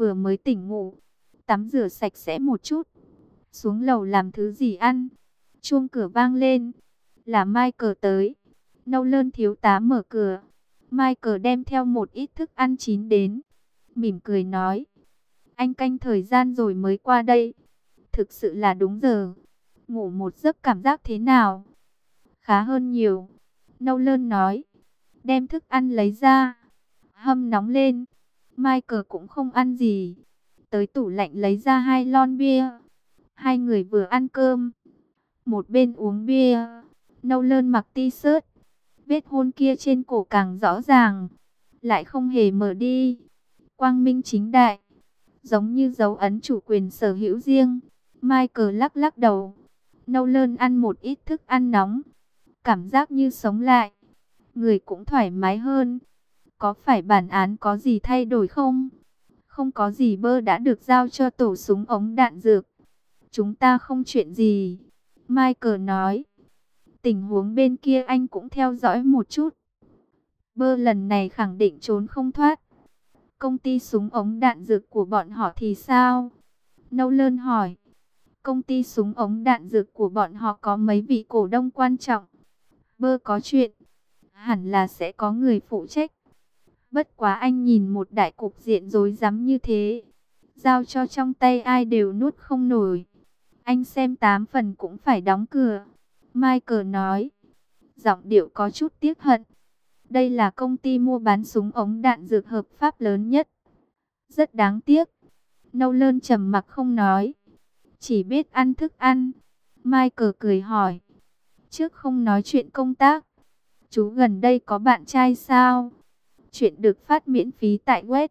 vừa mới tỉnh ngủ, tắm rửa sạch sẽ một chút, xuống lầu làm thứ gì ăn. Chuông cửa vang lên, là Michael tới. Nolan thiếu tá mở cửa. Michael đem theo một ít thức ăn chín đến, mỉm cười nói: anh canh thời gian rồi mới qua đây. Thực sự là đúng giờ. Ngủ một giấc cảm giác thế nào? Khá hơn nhiều, Nolan nói. Đem thức ăn lấy ra, hâm nóng lên. Michael cũng không ăn gì, tới tủ lạnh lấy ra 2 lon bia. Hai người vừa ăn cơm, một bên uống bia. Nolan mặc t-shirt, vết hôn kia trên cổ càng rõ ràng, lại không hề mở đi, quang minh chính đại, giống như dấu ấn chủ quyền sở hữu riêng. Michael lắc lắc đầu. Nolan ăn một ít thức ăn nóng, cảm giác như sống lại, người cũng thoải mái hơn. Có phải bản án có gì thay đổi không? Không có gì, Bơ đã được giao cho tổ súng ống đạn dược. Chúng ta không chuyện gì, Michael nói. Tình huống bên kia anh cũng theo dõi một chút. Bơ lần này khẳng định trốn không thoát. Công ty súng ống đạn dược của bọn họ thì sao? Nolan hỏi. Công ty súng ống đạn dược của bọn họ có mấy vị cổ đông quan trọng. Bơ có chuyện, hẳn là sẽ có người phụ trách. Bất quá anh nhìn một đại cục diện rối rắm như thế, giao cho trong tay ai đều nuốt không nổi. Anh xem 8 phần cũng phải đóng cửa, Michael nói. Giọng điệu có chút tiếc hận. Đây là công ty mua bán súng ống đạn dược hợp pháp lớn nhất. Rất đáng tiếc. Nolan trầm mặc không nói, chỉ biết ăn thức ăn. Michael cười hỏi. Trước không nói chuyện công tác, chú gần đây có bạn trai sao? Chuyện được phát miễn phí tại web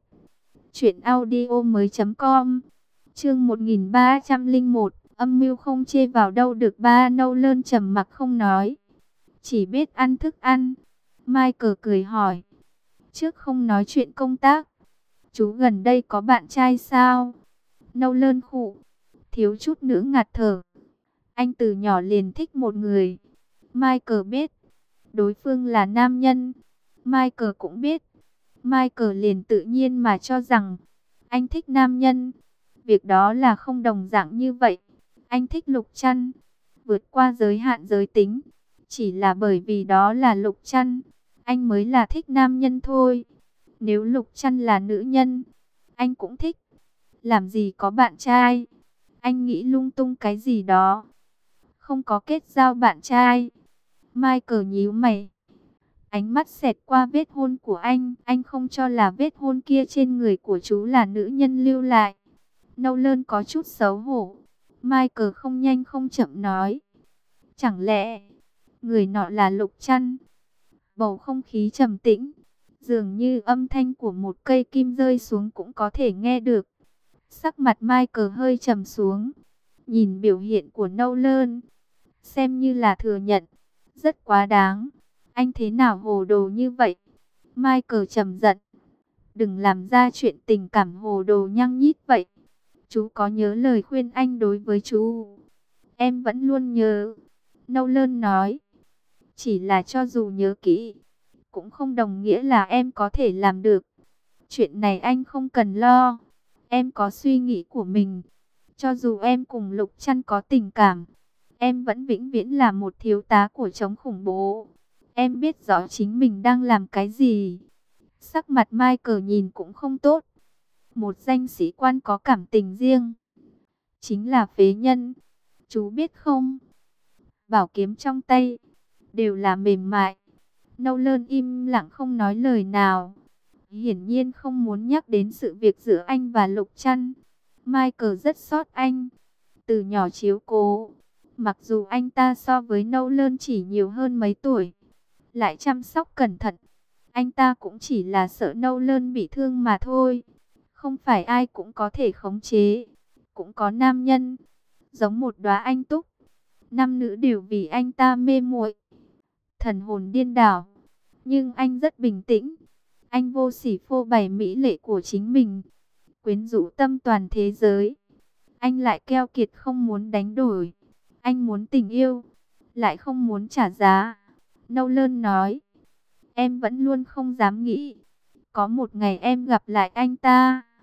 truyệnaudiomoi.com. Chương 1301, âm mưu không chê vào đâu được ba. Nolan trầm mặc không nói, chỉ biết ăn thức ăn. Michael cười hỏi. Trước không nói chuyện công tác, chú gần đây có bạn trai sao? Nolan khụ, thiếu chút nữa ngạt thở. Anh từ nhỏ liền thích một người. Michael biết đối phương là nam nhân, Michael cũng biết. Michael liền tự nhiên mà cho rằng anh thích nam nhân. Việc đó là không đồng dạng như vậy. Anh thích Lục Trăn, vượt qua giới hạn giới tính. Chỉ là bởi vì đó là Lục Trăn, anh mới là thích nam nhân thôi. Nếu Lục Trăn là nữ nhân, anh cũng thích. Làm gì có bạn trai. Anh nghĩ lung tung cái gì đó. Không có kết giao bạn trai. Michael nhíu mày. Ánh mắt xẹt qua vết hôn của anh không cho là vết hôn kia trên người của chú là nữ nhân lưu lại. Nolan có chút xấu hổ. Michael không nhanh không chậm nói. Chẳng lẽ người nọ là Lục Trăn? Bầu không khí trầm tĩnh, dường như âm thanh của một cây kim rơi xuống cũng có thể nghe được. Sắc mặt Michael hơi trầm xuống, nhìn biểu hiện của Nolan, xem như là thừa nhận. Rất quá đáng. Anh thế nào hồ đồ như vậy? Michael trầm giận. Đừng làm ra chuyện tình cảm hồ đồ nhăng nhít vậy. Chú có nhớ lời khuyên anh đối với chú? Em vẫn luôn nhớ, Nolan nói. Chỉ là cho dù nhớ kỹ, cũng không đồng nghĩa là em có thể làm được. Chuyện này anh không cần lo. Em có suy nghĩ của mình. Cho dù em cùng Lục Trăn có tình cảm, em vẫn vĩnh viễn là một thiếu tá của chống khủng bố. Em biết rõ chính mình đang làm cái gì. Sắc mặt Michael nhìn cũng không tốt. Một danh sĩ quan có cảm tình riêng chính là phế nhân. Chú biết không? Bảo kiếm trong tay đều là mềm mại. Nolan im lặng không nói lời nào. Hiển nhiên không muốn nhắc đến sự việc giữa anh và Lục Trăn. Michael rất xót anh. Từ nhỏ chiếu cố. Mặc dù anh ta so với Nolan chỉ nhiều hơn mấy tuổi, lại chăm sóc cẩn thận, anh ta cũng chỉ là sợ Nolan bị thương mà thôi. Không phải ai cũng có thể khống chế. Cũng có nam nhân giống một đóa anh túc, nam nữ đều vì anh ta mê muội, thần hồn điên đảo. Nhưng anh rất bình tĩnh. Anh vô sỉ phô bày mỹ lệ của chính mình, quyến rũ tâm toàn thế giới. Anh lại keo kiệt không muốn đánh đổi. Anh muốn tình yêu, lại không muốn trả giá. Nolan nói. Em vẫn luôn không dám nghĩ có một ngày em gặp lại anh ta.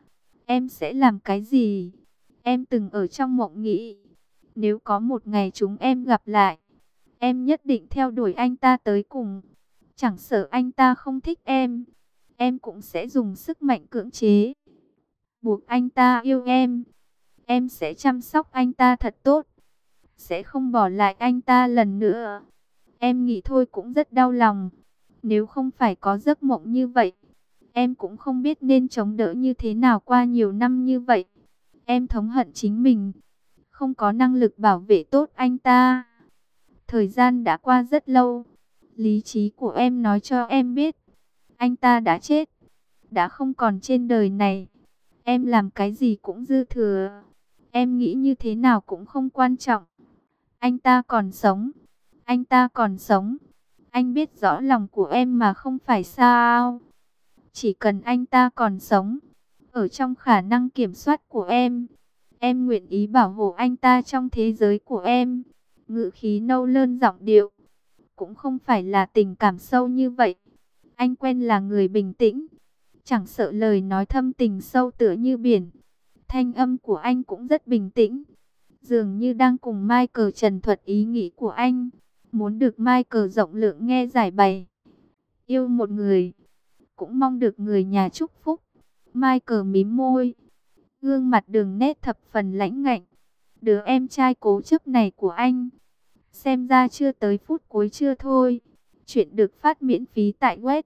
Em sẽ làm cái gì? Em từng ở trong mộng nghĩ, nếu có một ngày chúng em gặp lại, em nhất định theo đuổi anh ta tới cùng. Chẳng sợ anh ta không thích em cũng sẽ dùng sức mạnh cưỡng chế, buộc anh ta yêu em. Em sẽ chăm sóc anh ta thật tốt, sẽ không bỏ lại anh ta lần nữa. Em nghĩ thôi cũng rất đau lòng. Nếu không phải có giấc mộng như vậy, em cũng không biết nên chống đỡ như thế nào qua nhiều năm như vậy. Em thống hận chính mình, không có năng lực bảo vệ tốt anh ta. Thời gian đã qua rất lâu. Lý trí của em nói cho em biết, anh ta đã chết, đã không còn trên đời này. Em làm cái gì cũng dư thừa. Em nghĩ như thế nào cũng không quan trọng. Anh ta còn sống. Anh ta còn sống. Anh biết rõ lòng của em mà không phải sao? Chỉ cần anh ta còn sống, ở trong khả năng kiểm soát của em nguyện ý bảo hộ anh ta trong thế giới của em. Ngữ khí nâu lơn giọng điệu, cũng không phải là tình cảm sâu như vậy. Anh quen là người bình tĩnh, chẳng sợ lời nói thâm tình sâu tựa như biển. Thanh âm của anh cũng rất bình tĩnh, dường như đang cùng Michael trần thuật ý nghĩ của anh, muốn được Michael rộng lượng nghe giải bày. Yêu một người, cũng mong được người nhà chúc phúc. Michael mím môi, gương mặt đường nét thập phần lãnh ngạnh. Đứa em trai cố chấp này của anh, xem ra chưa tới phút cuối chưa thôi. Chuyện được phát miễn phí tại web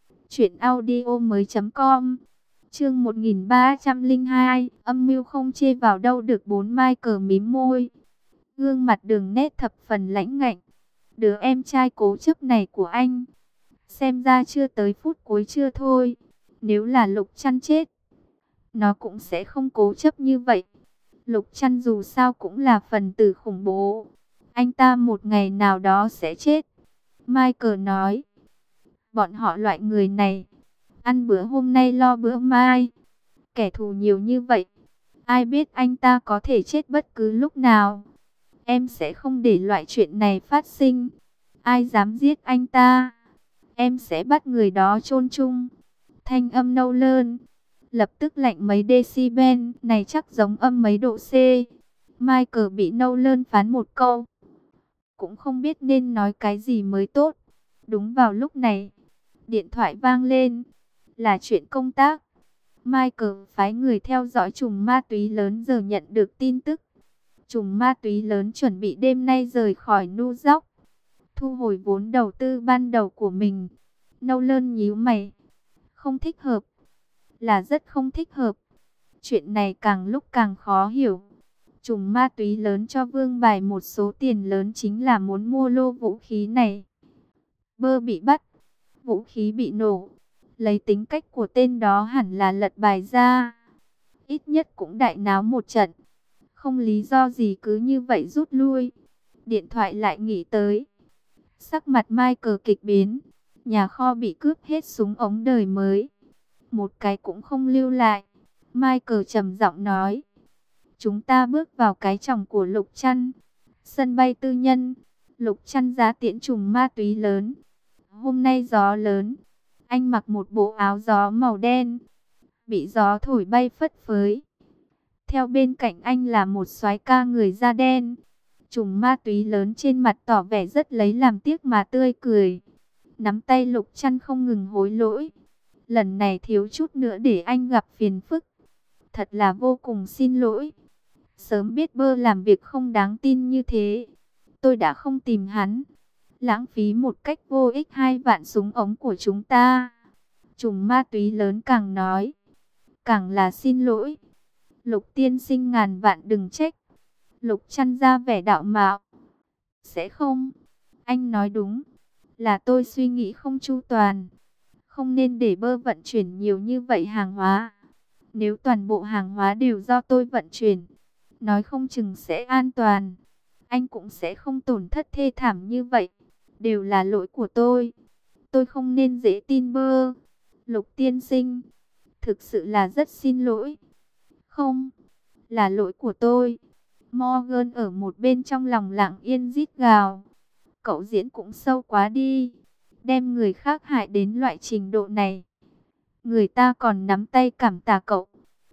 truyệnaudiomoi.com. Chương 1302, âm mưu không chê vào đâu được. Michael mím môi, gương mặt đường nét thập phần lãnh ngạnh. Đứa em trai cố chấp này của anh, xem ra chưa tới phút cuối chưa thôi. Nếu là Lục Trăn chết, nó cũng sẽ không cố chấp như vậy. Lục Trăn dù sao cũng là phần tử khủng bố, anh ta một ngày nào đó sẽ chết. Michael nói, bọn họ loại người này, ăn bữa hôm nay lo bữa mai. Kẻ thù nhiều như vậy, ai biết anh ta có thể chết bất cứ lúc nào. Em sẽ không để loại chuyện này phát sinh. Ai dám giết anh ta, em sẽ bắt người đó chôn chung. Thanh âm nâu lơn, lập tức lạnh mấy decibel, này chắc giống âm mấy độ C. Michael bị nâu lơn phán một câu, cũng không biết nên nói cái gì mới tốt. Đúng vào lúc này, điện thoại vang lên, là chuyện công tác. Michael phái người theo dõi trùm ma túy lớn giờ nhận được tin tức. Trùm ma túy lớn chuẩn bị đêm nay rời khỏi New York, thu hồi vốn đầu tư ban đầu của mình. Nâu lơn nhíu mày, không thích hợp, là rất không thích hợp. Chuyện này càng lúc càng khó hiểu. Trùm ma túy lớn cho Vương Bài một số tiền lớn chính là muốn mua lô vũ khí này. Bơ bị bắt, vũ khí bị nổ. Lấy tính cách của tên đó hẳn là lật bài ra, ít nhất cũng đại náo một trận. Không lý do gì cứ như vậy rút lui. Điện thoại lại nghỉ tới. Sắc mặt Michael kịch biến. Nhà kho bị cướp hết súng ống đời mới, một cái cũng không lưu lại. Michael trầm giọng nói, chúng ta bước vào cái chòng của Lục Trăn, sân bay tư nhân. Lục Trăn giá tiễn trùm ma túy lớn. Hôm nay gió lớn, anh mặc một bộ áo gió màu đen, bị gió thổi bay phất phới. Theo bên cạnh anh là một soái ca người da đen. Trùm ma túy lớn trên mặt tỏ vẻ rất lấy làm tiếc mà tươi cười, nắm tay Lục Trăn không ngừng hối lỗi. Lần này thiếu chút nữa để anh gặp phiền phức, thật là vô cùng xin lỗi. Sớm biết Bơ làm việc không đáng tin như thế, tôi đã không tìm hắn, lãng phí một cách vô ích 2 vạn súng ống của chúng ta. Trùm ma túy lớn càng nói, càng là xin lỗi. Lục tiên sinh ngàn vạn đừng trách. Lục Trăn ra vẻ đạo mạo. Sẽ không, anh nói đúng, là tôi suy nghĩ không chu toàn, không nên để Bơ vận chuyển nhiều như vậy hàng hóa. Nếu toàn bộ hàng hóa đều do tôi vận chuyển, nói không chừng sẽ an toàn, anh cũng sẽ không tổn thất thê thảm như vậy. Đều là lỗi của tôi không nên dễ tin Bơ. Lục tiên sinh, thực sự là rất xin lỗi. Không, là lỗi của tôi. Morgan ở một bên trong lòng lặng yên rít gào. Cậu diễn cũng sâu quá đi, đem người khác hại đến loại trình độ này. Người ta còn nắm tay cảm tạ cậu,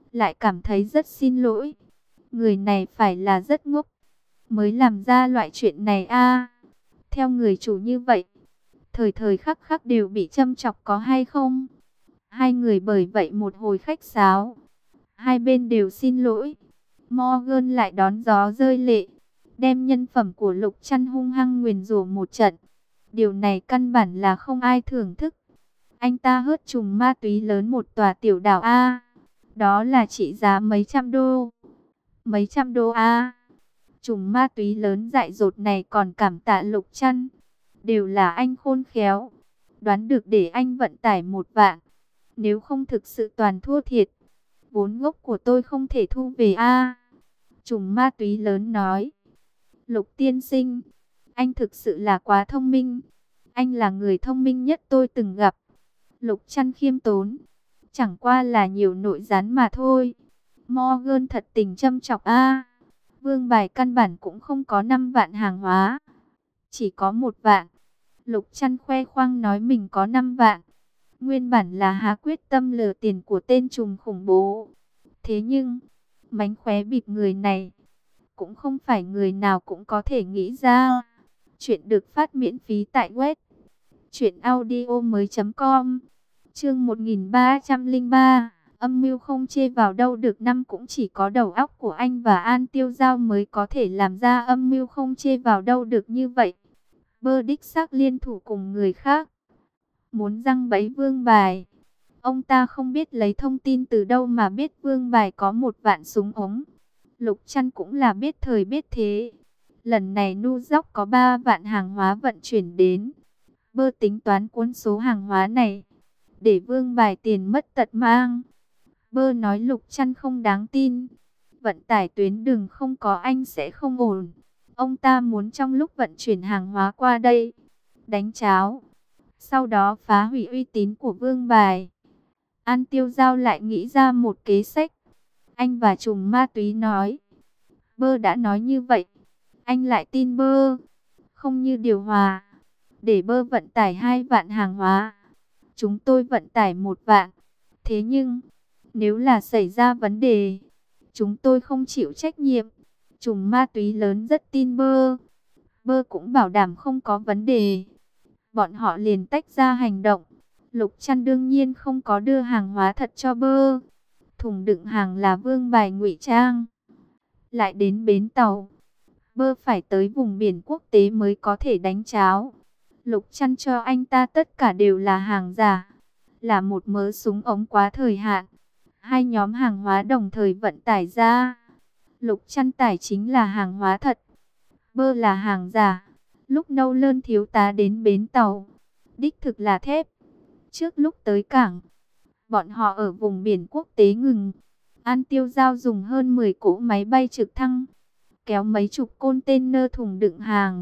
lại cảm thấy rất xin lỗi. Người này phải là rất ngốc mới làm ra loại chuyện này a. Theo người chủ như vậy, thời thời khắc khắc đều bị châm chọc có hay không? Hai người bởi vậy một hồi khách sáo, hai bên đều xin lỗi. Morgan lại đón gió rơi lệ, đem nhân phẩm của Lục Trăn hung hăng nguyền rủa một trận. Điều này căn bản là không ai thưởng thức. Anh ta hớt trùng ma túy lớn một tòa tiểu đảo A. Đó là trị giá mấy trăm đô. Mấy trăm đô A. Trùng ma túy lớn dại dột này còn cảm tạ Lục Trăn. Đều là anh khôn khéo. Đoán được để anh vận tải 1 vạn. Nếu không thực sự toàn thua thiệt. Vốn gốc của tôi không thể thu về A. Trùng ma túy lớn nói. Lục tiên sinh, anh thực sự là quá thông minh. Anh là người thông minh nhất tôi từng gặp. Lục Trăn khiêm tốn. Chẳng qua là nhiều nội gián mà thôi. Morgan thật tình châm chọc a. Vương Bài căn bản cũng không có 5 vạn hàng hóa. Chỉ có 1 vạn. Lục Trăn khoe khoang nói mình có 5 vạn. Nguyên bản là há quyết tâm lừa tiền của tên trùm khủng bố. Thế nhưng, mánh khóe bịp người này cũng không phải người nào cũng có thể nghĩ ra. Chuyện được phát miễn phí tại web truyệnaudiomoi.com. Chương 1303, âm mưu không chê vào đâu được, năm cũng chỉ có đầu óc của anh và An Tiêu Giao mới có thể làm ra âm mưu không chê vào đâu được như vậy. Bơ đích xác liên thủ cùng người khác, muốn giăng bẫy Vương Bài. Ông ta không biết lấy thông tin từ đâu mà biết Vương Bài có 1 vạn súng ống. Lục Trăn cũng là biết thời biết thế. Lần này Nu Dóc có 3 vạn hàng hóa vận chuyển đến. Bơ tính toán cuốn số hàng hóa này, để Vương Bài tiền mất tật mang. Bơ nói Lục Trăn không đáng tin. Vận tải tuyến đường không có anh sẽ không ổn. Ông ta muốn trong lúc vận chuyển hàng hóa qua đây, đánh cháo, sau đó phá hủy uy tín của Vương Bài. An Tiêu Giao lại nghĩ ra một kế sách. Anh và trùm ma túy nói. Bơ đã nói như vậy, anh lại tin Bơ. Không như điều hòa, để Bơ vận tải 2 vạn hàng hóa, chúng tôi vận tải 1 vạn. Thế nhưng, nếu là xảy ra vấn đề, chúng tôi không chịu trách nhiệm. Trùm ma túy lớn rất tin Bơ. Bơ cũng bảo đảm không có vấn đề. Bọn họ liền tách ra hành động. Lục Trăn đương nhiên không có đưa hàng hóa thật cho Bơ. Thùng đựng hàng là Vương Bài ngụy trang. Lại đến bến tàu, Bơ phải tới vùng biển quốc tế mới có thể đánh cháo. Lục Trăn cho anh ta tất cả đều là hàng giả, là một mớ súng ống quá thời hạn. 2 nhóm hàng hóa đồng thời vận tải ra. Lục Trăn tải chính là hàng hóa thật, Bơ là hàng giả. Lúc Nâu Lơn thiếu tá đến bến tàu, đích thực là thép. Trước lúc tới cảng, bọn họ ở vùng biển quốc tế ngừng. An Tiêu Giao dùng hơn 10 cỗ máy bay trực thăng, kéo mấy chục container thùng đựng hàng.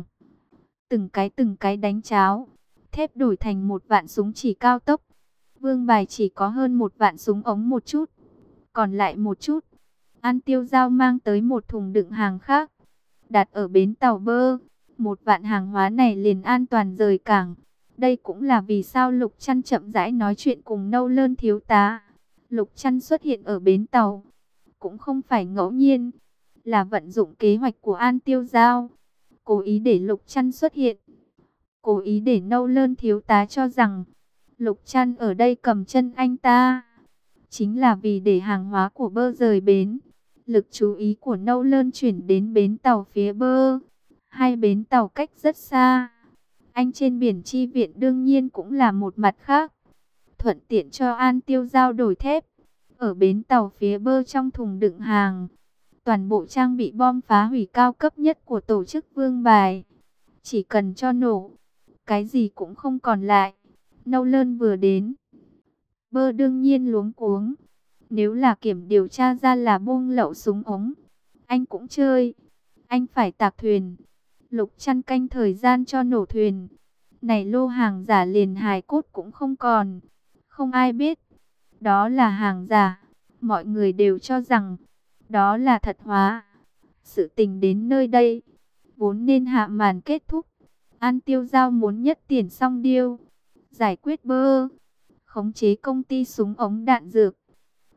Từng cái đánh cháo. Thép đổi thành 1 vạn súng chỉ cao tốc. Vương Bài chỉ có hơn 1 vạn súng ống một chút. Còn lại một chút, An Tiêu Giao mang tới một thùng đựng hàng khác, đặt ở bến tàu Bơ. 1 vạn hàng hóa này liền an toàn rời cảng. Đây cũng là vì sao Lục Trăn chậm rãi nói chuyện cùng Nâu Lơn thiếu tá. Lục Trăn xuất hiện ở bến tàu cũng không phải ngẫu nhiên, là vận dụng kế hoạch của An Tiêu Giao. Cố ý để Lục Trăn xuất hiện, cố ý để Nâu Lơn thiếu tá cho rằng Lục Trăn ở đây cầm chân anh ta, chính là vì để hàng hóa của Bơ rời bến. Lực chú ý của Nâu Lơn chuyển đến bến tàu phía Bơ. 2 bến tàu cách rất xa. Anh trên biển chi viện đương nhiên cũng là một mặt khác, thuận tiện cho An Tiêu Giao đổi thép. Ở bến tàu phía Bơ trong thùng đựng hàng, toàn bộ trang bị bom phá hủy cao cấp nhất của tổ chức Vương Bài. Chỉ cần cho nổ, cái gì cũng không còn lại. Nâu Lơn vừa đến, Bơ đương nhiên luống cuống. Nếu là kiểm điều tra ra là buôn lậu súng ống, anh cũng chơi. Anh phải tạc thuyền. Lục Trăn canh thời gian cho nổ thuyền. Này lô hàng giả liền hài cốt cũng không còn. Không ai biết đó là hàng giả. Mọi người đều cho rằng đó là thật hóa. Sự tình đến nơi đây vốn nên hạ màn kết thúc. An Tiêu Giao muốn nhất tiền xong điêu, giải quyết Bơ, khống chế công ty súng ống đạn dược,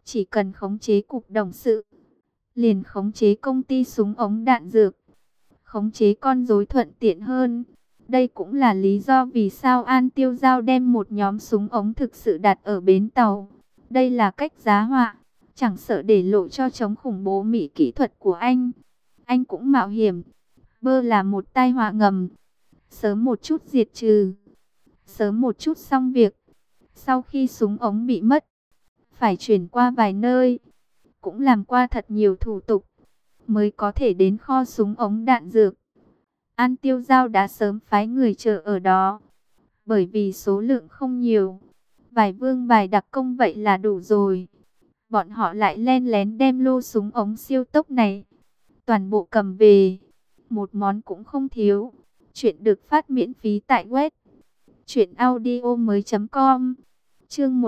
Chỉ cần khống chế cục đồng sự, liền khống chế công ty súng ống đạn dược, khống chế con rối thuận tiện hơn. Đây cũng là lý do vì sao An Tiêu Giao đem một nhóm súng ống thực sự đặt ở bến tàu. Đây là cách giá họa, chẳng sợ để lộ cho chống khủng bố Mỹ kỹ thuật của anh. Anh cũng mạo hiểm, bơ là một tai họa ngầm. Sớm một chút diệt trừ, sớm một chút xong việc. Sau khi súng ống bị mất, phải chuyển qua vài nơi, cũng làm qua thật nhiều thủ tục, mới có thể đến kho súng ống đạn dược. An Tiêu Giao đã sớm phái người chờ ở đó, bởi vì số lượng không nhiều, vài vương bài đặc công vậy là đủ rồi. Bọn họ lại len lén đem lô súng ống siêu tốc này toàn bộ cầm về, một món cũng không thiếu. Chuyện được phát miễn phí tại web truyệnaudiomoi.com. Chương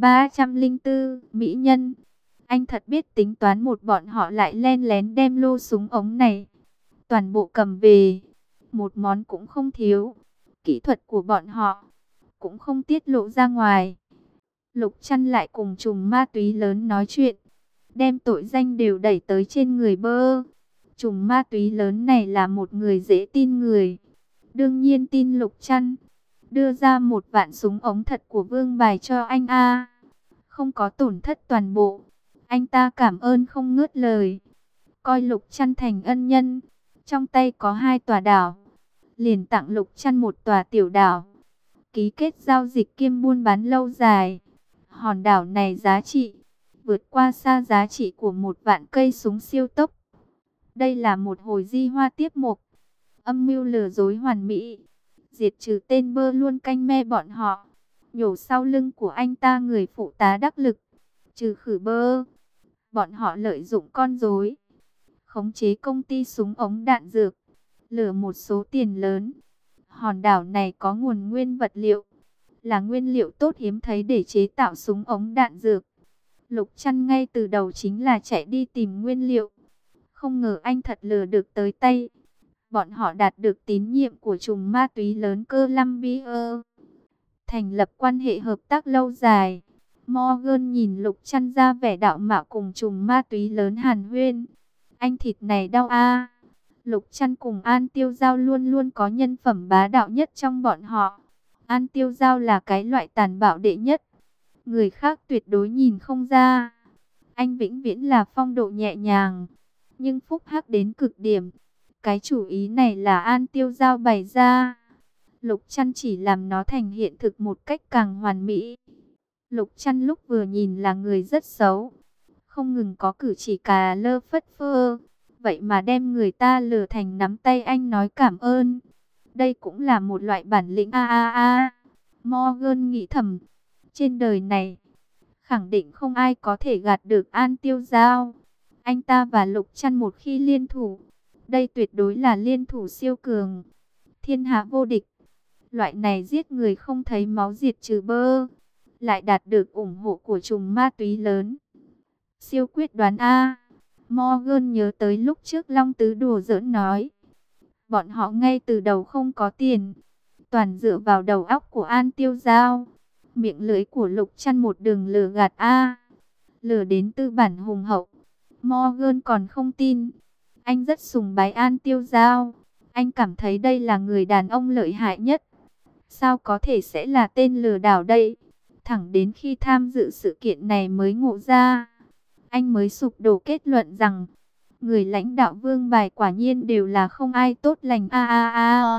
1304, Mỹ Nhân. Anh thật biết tính toán, một bọn họ lại len lén đem lô súng ống này toàn bộ cầm về, một món cũng không thiếu. Kỹ thuật của bọn họ cũng không tiết lộ ra ngoài. Lục Trăn lại cùng trùm ma túy lớn nói chuyện, đem tội danh đều đẩy tới trên người bơ. Trùm ma túy lớn này là một người dễ tin người, đương nhiên tin Lục Trăn. Đưa ra 1 vạn súng ống thật của vương bài cho anh a, không có tổn thất toàn bộ. Anh ta cảm ơn không ngớt lời, coi Lục Trăn thành ân nhân. Trong tay có 2 tòa đảo, liền tặng Lục Trăn 1 tòa tiểu đảo, ký kết giao dịch kiêm buôn bán lâu dài. Hòn đảo này giá trị vượt qua xa giá trị của 1 vạn cây súng siêu tốc. Đây là một hồi di hoa tiếp mục, âm mưu lừa dối hoàn mỹ, diệt trừ tên bơ luôn canh me bọn họ, nhổ sau lưng của anh ta người phụ tá đắc lực, trừ khử bơ. Bọn họ lợi dụng con rối, khống chế công ty súng ống đạn dược, lừa một số tiền lớn. Hòn đảo này có nguồn nguyên vật liệu, là nguyên liệu tốt hiếm thấy để chế tạo súng ống đạn dược. Lục Trăn ngay từ đầu chính là chạy đi tìm nguyên liệu, không ngờ anh thật lừa được tới tay. Bọn họ đạt được tín nhiệm của trùm ma túy lớn Columbia, thành lập quan hệ hợp tác lâu dài. Morgan nhìn Lục Trăn ra vẻ đạo mạo cùng trùm ma túy lớn hàn huyên. Anh thịt này đau a. Lục Trăn cùng An Tiêu Giao luôn luôn có nhân phẩm bá đạo nhất trong bọn họ. An Tiêu Giao là cái loại tàn bạo đệ nhất, người khác tuyệt đối nhìn không ra. Anh vĩnh viễn là phong độ nhẹ nhàng, nhưng phúc hắc đến cực điểm. Cái chủ ý này là An Tiêu Giao bày ra, Lục Trăn chỉ làm nó thành hiện thực một cách càng hoàn mỹ. Lục Trăn lúc vừa nhìn là người rất xấu, không ngừng có cử chỉ cà lơ phất phơ, vậy mà đem người ta lừa thành nắm tay anh nói cảm ơn. Đây cũng là một loại bản lĩnh a. Morgan nghĩ thầm, trên đời này khẳng định không ai có thể gạt được An Tiêu Giao. Anh ta và Lục Trăn một khi liên thủ, đây tuyệt đối là liên thủ siêu cường, thiên hạ vô địch. Loại này giết người không thấy máu diệt trừ bơ, lại đạt được ủng hộ của trùm ma túy lớn. Siêu quyết đoán a. Morgan nhớ tới lúc trước Long Tứ đùa giỡn nói, bọn họ ngay từ đầu không có tiền, toàn dựa vào đầu óc của An Tiêu Giao. Miệng lưỡi của Lục Trăn một đường lừa gạt a, lừa đến tư bản hùng hậu. Morgan còn không tin. Anh rất sùng bái An Tiêu Giao, anh cảm thấy đây là người đàn ông lợi hại nhất. Sao có thể sẽ là tên lừa đảo đây? Thẳng đến khi tham dự sự kiện này mới ngộ ra, anh mới sụp đổ kết luận rằng người lãnh đạo vương bài quả nhiên đều là không ai tốt lành a.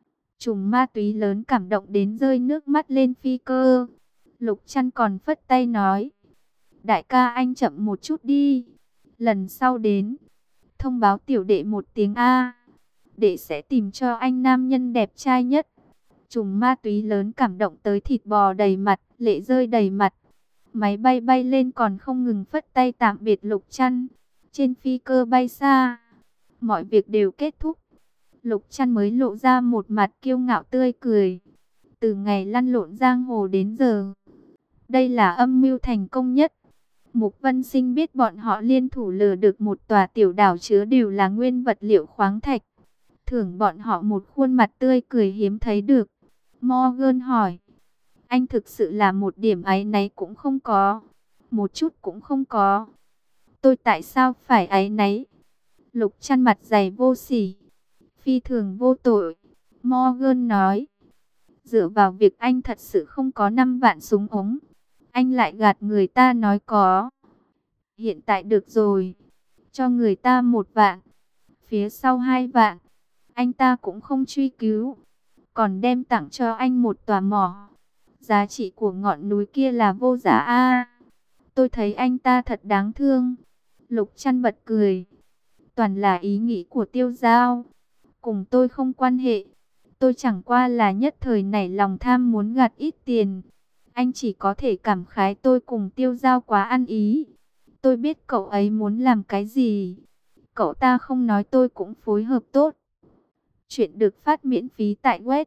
Trùm ma túy lớn cảm động đến rơi nước mắt lên phi cơ. Lục Trăn còn phất tay nói, đại ca anh chậm một chút đi, lần sau đến thông báo tiểu đệ một tiếng a, đệ sẽ tìm cho anh nam nhân đẹp trai nhất. Trùm ma túy lớn cảm động tới thịt bò đầy mặt, lệ rơi đầy mặt. Máy bay bay lên còn không ngừng phất tay tạm biệt Lục Trăn. Trên phi cơ bay xa, mọi việc đều kết thúc. Lục Trăn mới lộ ra một mặt kiêu ngạo tươi cười. Từ ngày lăn lộn giang hồ đến giờ, đây là âm mưu thành công nhất. Mục Vân Sinh biết bọn họ liên thủ lừa được 1 tòa tiểu đảo chứa đều là nguyên vật liệu khoáng thạch, thưởng bọn họ một khuôn mặt tươi cười hiếm thấy được. Morgan hỏi, anh thực sự là một điểm áy náy cũng không có? Một chút cũng không có. Tôi tại sao phải áy náy? Lục Trăn mặt dày vô sỉ, phi thường vô tội. Morgan nói, dựa vào việc anh thật sự không có 5 vạn súng ống, anh lại gạt người ta nói có. Hiện tại được rồi, cho người ta 1 vạn, phía sau 2 vạn, anh ta cũng không truy cứu, còn đem tặng cho anh một tòa mỏ. Giá trị của ngọn núi kia là vô giá a. Tôi thấy anh ta thật đáng thương. Lục Trăn bật cười. Toàn là ý nghĩ của Tiêu Giao, cùng tôi không quan hệ. Tôi chẳng qua là nhất thời nảy lòng tham muốn gạt ít tiền. Anh chỉ có thể cảm khái tôi cùng Tiêu Giao quá ăn ý. Tôi biết cậu ấy muốn làm cái gì. Cậu ta không nói tôi cũng phối hợp tốt. Chuyện được phát miễn phí tại web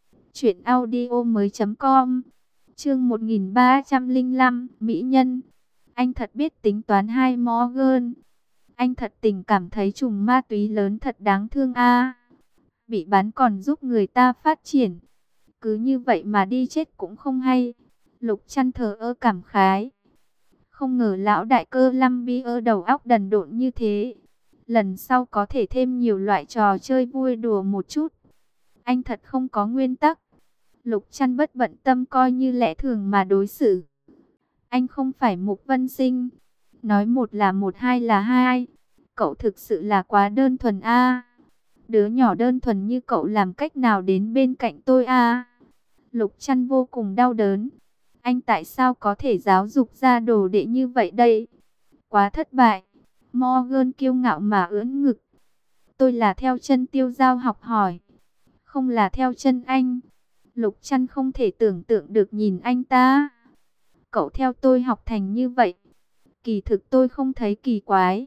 truyệnaudiomoi.com. Chương 1305, mỹ nhân. Anh thật biết tính toán hai Morgan. Anh thật tình cảm thấy trùm ma túy lớn thật đáng thương a. Bị bắn còn giúp người ta phát triển. Cứ như vậy mà đi chết cũng không hay. Lục Trăn thờ ơ cảm khái. Không ngờ lão đại Columbia đầu óc đần độn như thế. Lần sau có thể thêm nhiều loại trò chơi vui đùa một chút. Anh thật không có nguyên tắc. Lục Trăn bất bận tâm coi như lẽ thường mà đối xử. Anh không phải Mục Vân Sinh. Nói một là một, hai là hai. Cậu thực sự là quá đơn thuần a. Đứa nhỏ đơn thuần như cậu làm cách nào đến bên cạnh tôi a? Lục Trăn vô cùng đau đớn. Anh tại sao có thể giáo dục ra đồ đệ như vậy đây? Quá thất bại. Morgan kiêu ngạo mà ưỡn ngực. Tôi là theo chân Tiêu Giao học hỏi, không là theo chân anh. Lục Trăn không thể tưởng tượng được nhìn anh ta. Cậu theo tôi học thành như vậy. Kỳ thực tôi không thấy kỳ quái.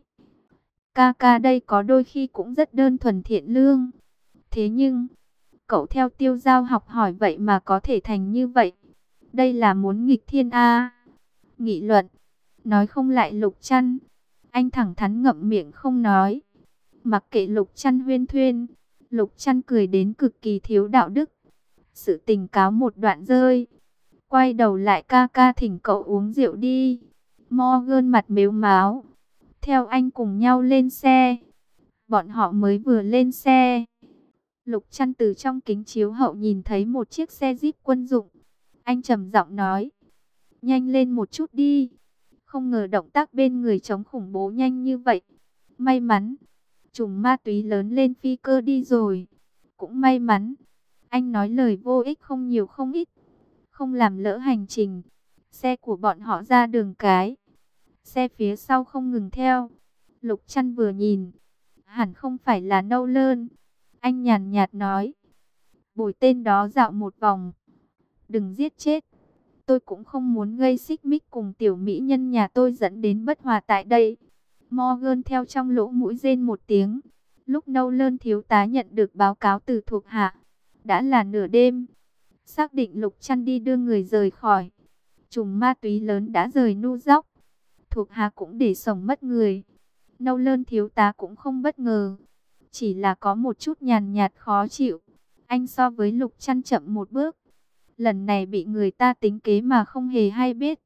Ca ca đây có đôi khi cũng rất đơn thuần thiện lương. Thế nhưng, cậu theo Tiêu Giao học hỏi vậy mà có thể thành như vậy. Đây là muốn nghịch thiên a. Nghị luận, nói không lại Lục Trăn. Anh thẳng thắn ngậm miệng không nói. Mặc kệ Lục Trăn huyên thuyên, Lục Trăn cười đến cực kỳ thiếu đạo đức. Sự tình cáo một đoạn rơi. Quay đầu lại, ca ca thỉnh cậu uống rượu đi. Morgan mặt mếu máo. Theo anh cùng nhau lên xe. Bọn họ mới vừa lên xe, Lục Trăn từ trong kính chiếu hậu nhìn thấy một chiếc xe Jeep quân dụng. Anh trầm giọng nói, nhanh lên một chút đi. Không ngờ động tác bên người chống khủng bố nhanh như vậy. May mắn, trùm ma túy lớn lên phi cơ đi rồi. Cũng may mắn, anh nói lời vô ích không nhiều không ít. Không làm lỡ hành trình. Xe của bọn họ ra đường cái. Xe phía sau không ngừng theo. Lục Trăn vừa nhìn, hẳn không phải là Nolan. Anh nhàn nhạt nói, bồi tên đó dạo một vòng. Đừng giết chết. Tôi cũng không muốn gây xích mích cùng tiểu mỹ nhân nhà tôi dẫn đến bất hòa tại đây. Morgan theo trong lỗ mũi rên một tiếng. Lúc Nolan thiếu tá nhận được báo cáo từ thuộc hạ, đã là nửa đêm. Xác định Lục Trăn đi đưa người rời khỏi. Trùm ma túy lớn đã rời New York. Thuộc hạ cũng để sống mất người. Nolan thiếu tá cũng không bất ngờ. Chỉ là có một chút nhàn nhạt khó chịu. Anh so với Lục Trăn chậm một bước. Lần này bị người ta tính kế mà không hề hay biết.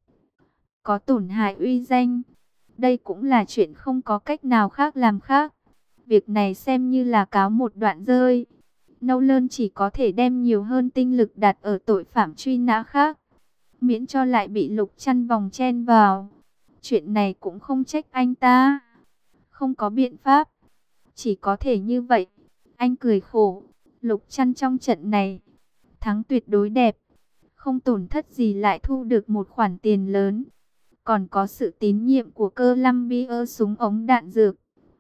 Có tổn hại uy danh. Đây cũng là chuyện không có cách nào khác làm khác. Việc này xem như là cáo một đoạn rơi. Nolan chỉ có thể đem nhiều hơn tinh lực đặt ở tội phạm truy nã khác. Miễn cho lại bị Lục Trăn vòng chen vào. Chuyện này cũng không trách anh ta. Không có biện pháp. Chỉ có thể như vậy. Anh cười khổ. Lục Trăn trong trận này thắng tuyệt đối đẹp. Không tổn thất gì lại thu được một khoản tiền lớn. Còn có sự tín nhiệm của Columbia súng ống đạn dược.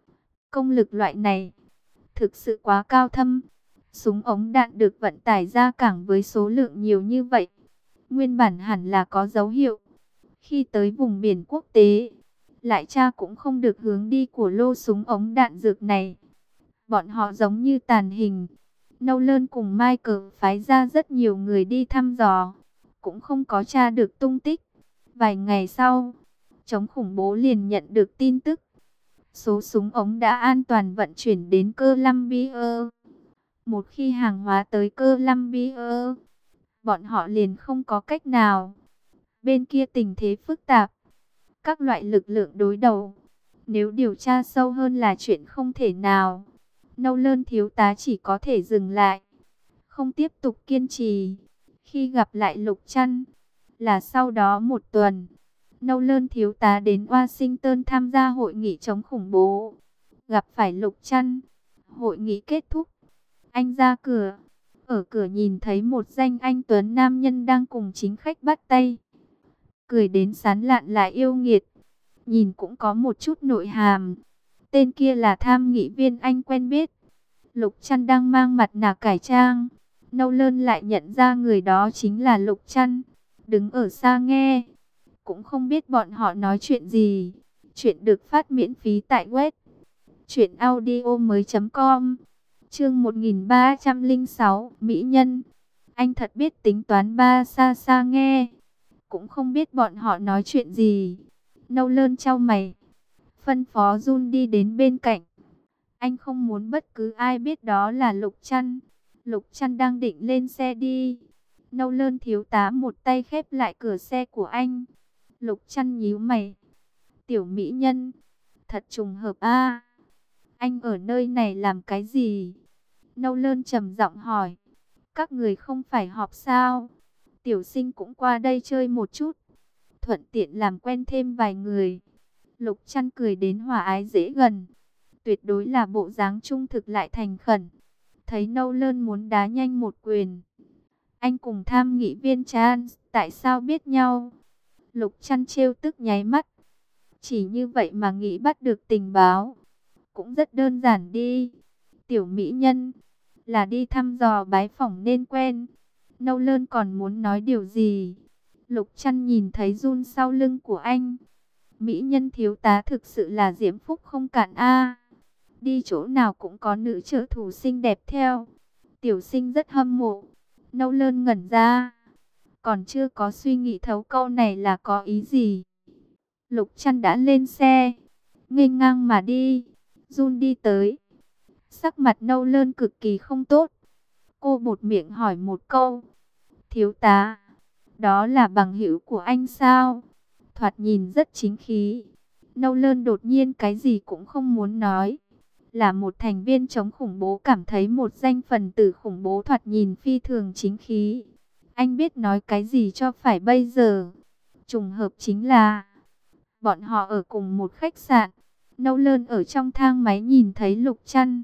Công lực loại này thực sự quá cao thâm. Súng ống đạn được vận tải ra cảng với số lượng nhiều như vậy. Nguyên bản hẳn là có dấu hiệu. Khi tới vùng biển quốc tế, lại tra cũng không được hướng đi của lô súng ống đạn dược này. Bọn họ giống như tàn hình. Nolan cùng Michael phái ra rất nhiều người đi thăm dò, cũng không có tra được tung tích. Vài ngày sau, chống khủng bố liền nhận được tin tức. Số súng ống đã an toàn vận chuyển đến Columbia. Một khi hàng hóa tới Columbia, bọn họ liền không có cách nào. Bên kia tình thế phức tạp. các loại lực lượng đối đầu. Nếu điều tra sâu hơn là chuyện không thể nào. Nâu Lơn thiếu tá chỉ có thể dừng lại, không tiếp tục kiên trì. Khi gặp lại Lục Trăn, là sau đó một tuần, Nâu Lơn thiếu tá đến Washington tham gia hội nghị chống khủng bố. Gặp phải Lục Trăn, hội nghị kết thúc, anh ra cửa. Ở cửa nhìn thấy một danh anh tuấn nam nhân đang cùng chính khách bắt tay, cười đến sán lạn lại yêu nghiệt, nhìn cũng có một chút nội hàm. Tên kia là tham nghị viên anh quen biết. Lục Trăn đang mang mặt nạ cải trang, Nâu Lơn lại nhận ra người đó chính là Lục Trăn, đứng ở xa nghe. Cũng không biết bọn họ nói chuyện gì. Chuyện được phát miễn phí tại web truyệnaudiomoi.com. Chương 1306, Mỹ Nhân. Anh thật biết tính toán ba xa xa nghe. Cũng không biết bọn họ nói chuyện gì. Nâu Lơn chau mày, phân phó Jun đi đến bên cạnh. Anh không muốn bất cứ ai biết đó là Lục Trăn. Lục Trăn đang định lên xe đi. Nâu Lơn thiếu tá một tay khép lại cửa xe của anh. Lục Trăn nhíu mày. Tiểu mỹ nhân, thật trùng hợp a. Anh ở nơi này làm cái gì? Nâu Lơn trầm giọng hỏi. Các người không phải họp sao? Tiểu Sinh cũng qua đây chơi một chút, thuận tiện làm quen thêm vài người. Lục Trăn cười đến hòa ái dễ gần, tuyệt đối là bộ dáng trung thực lại thành khẩn. Thấy Nâu Lơn muốn đá nhanh một quyền. Anh cùng tham nghị viên Chan, tại sao biết nhau? Lục Trăn trêu tức nháy mắt. Chỉ như vậy mà nghĩ bắt được tình báo, cũng rất đơn giản đi. Tiểu mỹ nhân, là đi thăm dò bái phỏng nên quen. Nâu Lơn còn muốn nói điều gì. Lục Trăn nhìn thấy Jun sau lưng của anh. Mỹ nhân thiếu tá thực sự là diễm phúc không cạn a. Đi chỗ nào cũng có nữ trợ thủ xinh đẹp theo. Tiểu Sinh rất hâm mộ. Nâu Lơn ngẩn ra, còn chưa có suy nghĩ thấu câu này là có ý gì. Lục Trăn đã lên xe, nghênh ngang mà đi. Jun đi tới, sắc mặt Nâu Lơn cực kỳ không tốt. Cô buột miệng hỏi một câu. Thiếu tá, đó là bằng hữu của anh sao? Thoạt nhìn rất chính khí. Nâu Lơn đột nhiên cái gì cũng không muốn nói. Là một thành viên chống khủng bố cảm thấy một danh phần tử khủng bố thoạt nhìn phi thường chính khí. Anh biết nói cái gì cho phải bây giờ. Trùng hợp chính là bọn họ ở cùng một khách sạn. Nâu Lơn ở trong thang máy nhìn thấy Lục Trăn,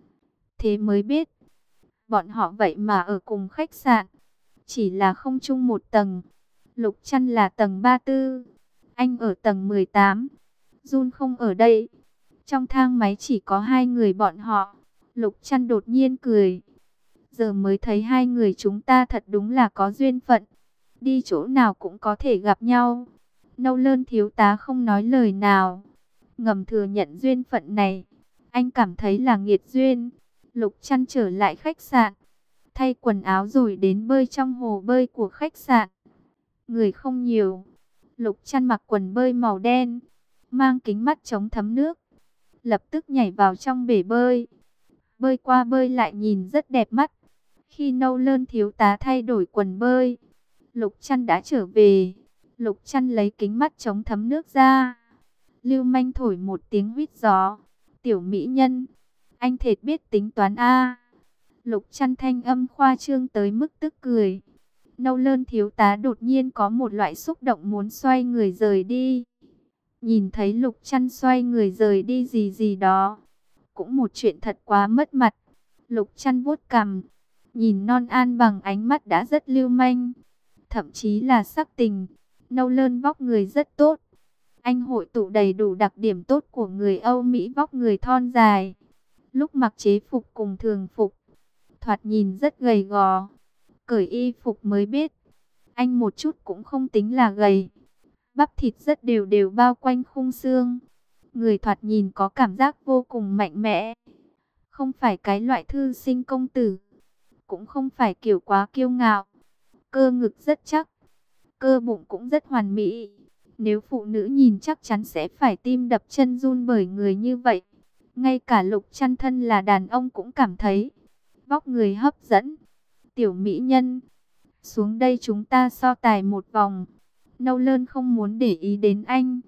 thế mới biết bọn họ vậy mà ở cùng khách sạn, chỉ là không chung một tầng. Lục Trăn là tầng 34, anh ở tầng 18. Jun không ở đây. Trong thang máy chỉ có hai người bọn họ. Lục Trăn đột nhiên cười. Giờ mới thấy hai người chúng ta thật đúng là có duyên phận. Đi chỗ nào cũng có thể gặp nhau. Nâu Lơn thiếu tá không nói lời nào, ngầm thừa nhận duyên phận này. Anh cảm thấy là nghiệt duyên. Lục Trăn trở lại khách sạn, thay quần áo rồi đến bơi trong hồ bơi của khách sạn. Người không nhiều. Lục Trăn mặc quần bơi màu đen, mang kính mắt chống thấm nước, lập tức nhảy vào trong bể bơi. Bơi qua bơi lại nhìn rất đẹp mắt. Khi Nâu Lơn thiếu tá thay đổi quần bơi, Lục Trăn đã trở về. Lục Trăn lấy kính mắt chống thấm nước ra. Lưu manh thổi một tiếng huýt gió. Tiểu mỹ nhân, anh thệt biết tính toán a. Lục Trăn thanh âm khoa trương tới mức tức cười. Nâu Lơn thiếu tá đột nhiên có một loại xúc động muốn xoay người rời đi. Nhìn thấy Lục Trăn xoay người rời đi gì gì đó, cũng một chuyện thật quá mất mặt. Lục Trăn vuốt cằm, nhìn Non An bằng ánh mắt đã rất lưu manh, thậm chí là sắc tình. Nâu Lơn vóc người rất tốt. Anh hội tụ đầy đủ đặc điểm tốt của người Âu Mỹ, vóc người thon dài. Lúc mặc chế phục cùng thường phục, thoạt nhìn rất gầy gò. Cởi y phục mới biết, anh một chút cũng không tính là gầy. Bắp thịt rất đều đều bao quanh khung xương. Người thoạt nhìn có cảm giác vô cùng mạnh mẽ. Không phải cái loại thư sinh công tử, cũng không phải kiểu quá kiêu ngạo. Cơ ngực rất chắc, cơ bụng cũng rất hoàn mỹ. Nếu phụ nữ nhìn chắc chắn sẽ phải tim đập chân run bởi người như vậy. Ngay cả Lục Trăn thân là đàn ông cũng cảm thấy vóc người hấp dẫn. Tiểu mỹ nhân, xuống đây chúng ta so tài một vòng. Nâu Lơn không muốn để ý đến anh,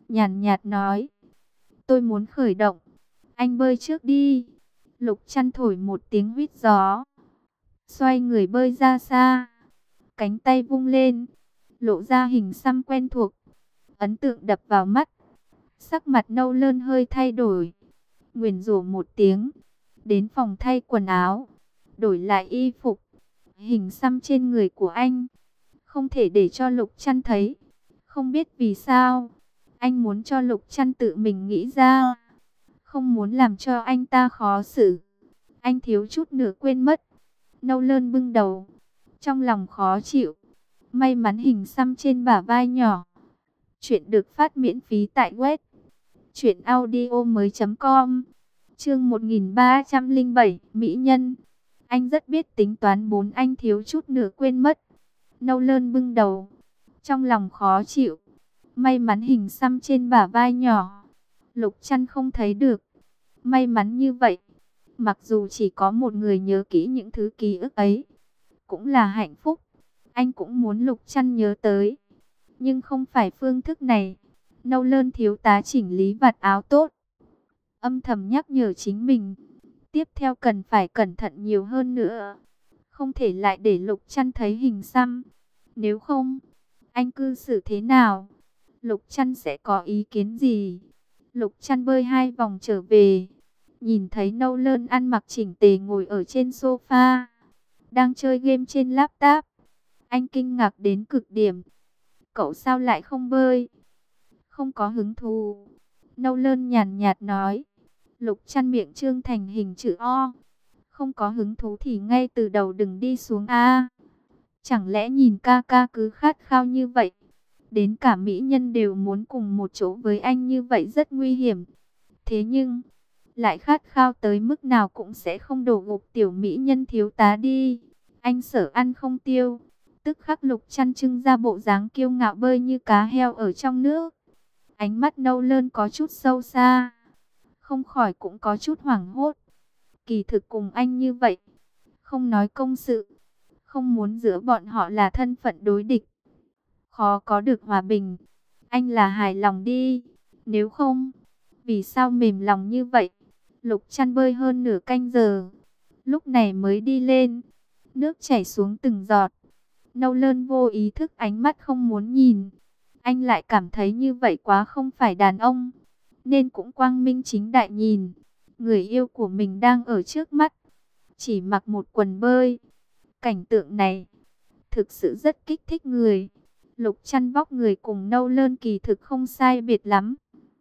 nhàn nhạt nói, tôi muốn khởi động, anh bơi trước đi. Lục Trăn thổi một tiếng huýt gió, xoay người bơi ra xa, cánh tay vung lên, lộ ra hình xăm quen thuộc, ấn tượng đập vào mắt. Sắc mặt nâu lơn hơi thay đổi, nguyền rủa một tiếng, đến phòng thay quần áo, đổi lại y phục. Hình xăm trên người của anh không thể để cho Lục Trăn thấy. Không biết vì sao, anh muốn cho Lục Trăn tự mình nghĩ ra, không muốn làm cho anh ta khó xử. Anh thiếu chút nữa quên mất. Nâu lơn bưng đầu, trong lòng khó chịu. May mắn hình xăm trên bả vai nhỏ. Chuyện được phát miễn phí tại web truyệnaudiomoi.com. Chương 1307, mỹ nhân. Anh rất biết tính toán, anh thiếu chút nữa quên mất. Nâu lơn bưng đầu, trong lòng khó chịu. May mắn hình xăm trên bả vai nhỏ, Lục Trăn không thấy được. May mắn như vậy, mặc dù chỉ có một người nhớ kỹ những thứ ký ức ấy, cũng là hạnh phúc. Anh cũng muốn Lục Trăn nhớ tới, nhưng không phải phương thức này. Nâu lơn thiếu tá chỉnh lý vạt áo tốt, âm thầm nhắc nhở chính mình, tiếp theo cần phải cẩn thận nhiều hơn nữa, không thể lại để Lục Trăn thấy hình xăm. Nếu không, anh cư xử thế nào, Lục Trăn sẽ có ý kiến gì? Lục Trăn bơi 2 vòng trở về, nhìn thấy nâu lơn ăn mặc chỉnh tề ngồi ở trên sofa, đang chơi game trên laptop. Anh kinh ngạc đến cực điểm. Cậu sao lại không bơi? Không có hứng thú. Nâu lơn nhàn nhạt nói. Lục Trăn miệng trương thành hình chữ O. Không có hứng thú thì ngay từ đầu đừng đi xuống a. Chẳng lẽ nhìn ca ca cứ khát khao như vậy, đến cả mỹ nhân đều muốn cùng một chỗ với anh như vậy rất nguy hiểm. Thế nhưng, lại khát khao tới mức nào cũng sẽ không đổ gục tiểu mỹ nhân thiếu tá đi. Anh sợ ăn không tiêu. Tức khắc Lục Trăn trưng ra bộ dáng kiêu ngạo bơi như cá heo ở trong nước. Ánh mắt nâu lơn có chút sâu xa, không khỏi cũng có chút hoảng hốt. Kỳ thực cùng anh như vậy, không nói công sự, không muốn giữa bọn họ là thân phận đối địch, khó có được hòa bình. Anh là hài lòng đi. Nếu không, vì sao mềm lòng như vậy? Lục Trăn bơi hơn nửa canh giờ, lúc này mới đi lên. Nước chảy xuống từng giọt. Nâu lơn vô ý thức ánh mắt không muốn nhìn. Anh lại cảm thấy như vậy quá không phải đàn ông, nên cũng quang minh chính đại nhìn. Người yêu của mình đang ở trước mắt, chỉ mặc một quần bơi. Cảnh tượng này thực sự rất kích thích người. Lục Trăn vóc người cùng nâu lơn kỳ thực không sai biệt lắm,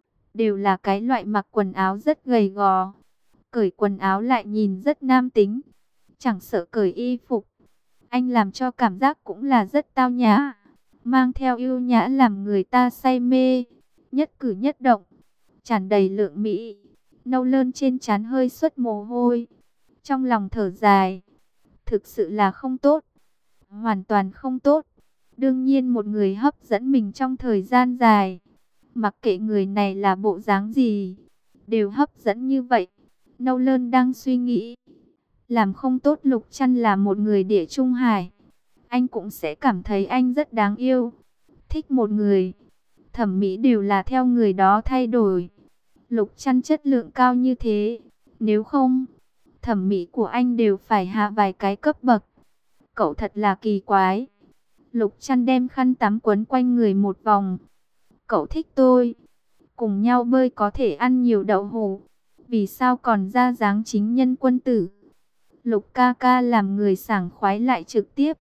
đều là cái loại mặc quần áo rất gầy gò, cởi quần áo lại nhìn rất nam tính, chẳng sợ cởi y phục. Anh làm cho cảm giác cũng là rất tao nhã, mang theo yêu nhã làm người ta say mê. Nhất cử nhất động tràn đầy lượng mỹ. Nâu lơn trên trán hơi xuất mồ hôi, trong lòng thở dài. Thực sự là không tốt, hoàn toàn không tốt. Đương nhiên một người hấp dẫn mình trong thời gian dài, mặc kệ người này là bộ dáng gì, đều hấp dẫn như vậy. Nâu lơn đang suy nghĩ, làm không tốt Lục Trăn là một người địa trung hải, anh cũng sẽ cảm thấy anh rất đáng yêu. Thích một người, thẩm mỹ đều là theo người đó thay đổi. Lục Trăn chất lượng cao như thế, nếu không, thẩm mỹ của anh đều phải hạ vài cái cấp bậc. Cậu thật là kỳ quái. Lục Trăn đem khăn tắm quấn quanh người một vòng. Cậu thích tôi, cùng nhau bơi có thể ăn nhiều đậu hũ, vì sao còn ra dáng chính nhân quân tử? Lục ca ca làm người sảng khoái lại trực tiếp.